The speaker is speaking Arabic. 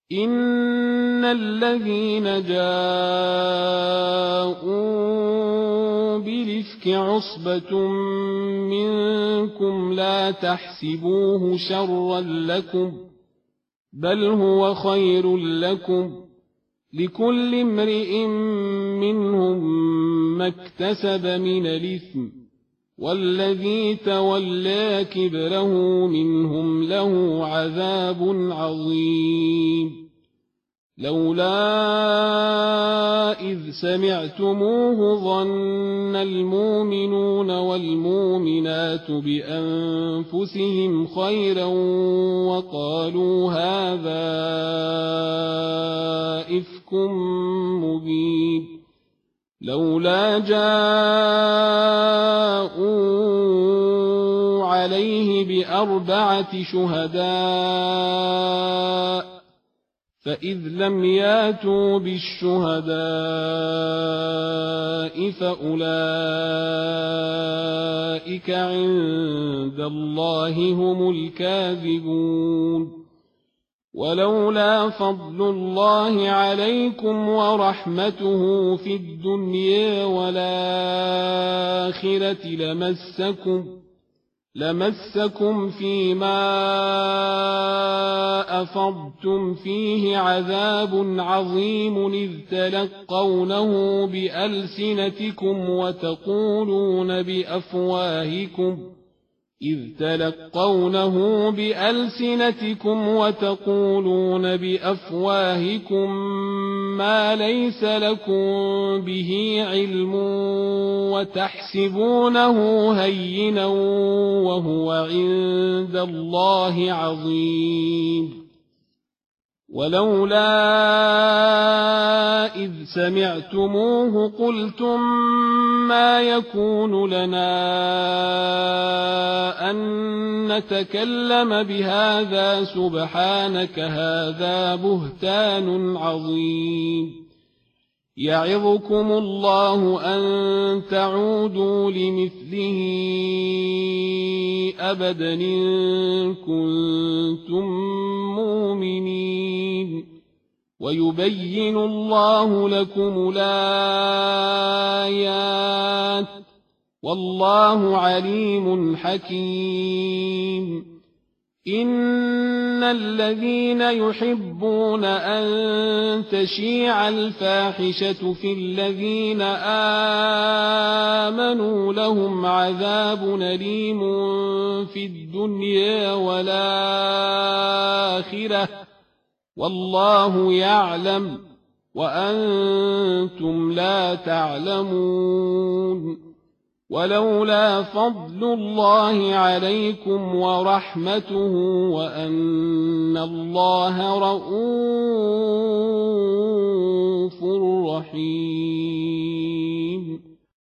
إن الذين جاءوا بالإفك عصبة منكم لا تحسبوه شرا لكم بل هو خير لكم لكل امرئ منهم ما اكتسب من الإثم والذي تولى كبره منهم له عذاب عظيم لولا إذ سمعتموه ظن المؤمنون والمؤمنات بأنفسهم خيرا وقالوا هذا إفك مبين لولا جاءوا عليه بأربعة شهداء فإذ لم ياتوا بالشهداء فأولئك عند الله هم الكاذبون ولولا فضل الله عليكم ورحمته في الدنيا والآخرة لمسكم فيما أفضتم فيه عذاب عظيم إذ تلقونه بألسنتكم وتقولون بأفواهكم ما ليس لكم به علم وتحسبونه هينا وهو عند الله عظيم ولولا إذ سمعتموه قلتم ما يكون لنا أن نتكلم بهذا سبحانك هذا بهتان عظيم يعظكم الله أن تعودوا لمثله أبدا إن كنتم مؤمنين ويبين الله لكم الآيات والله عليم حكيم إن الذين يحبون أن تشيع الفاحشة في الذين آمنوا لهم عذاب أليم في الدنيا والآخرة والله يعلم وأنتم لا تعلمون ولولا فضل الله عليكم ورحمته وأن الله رءوف رحيم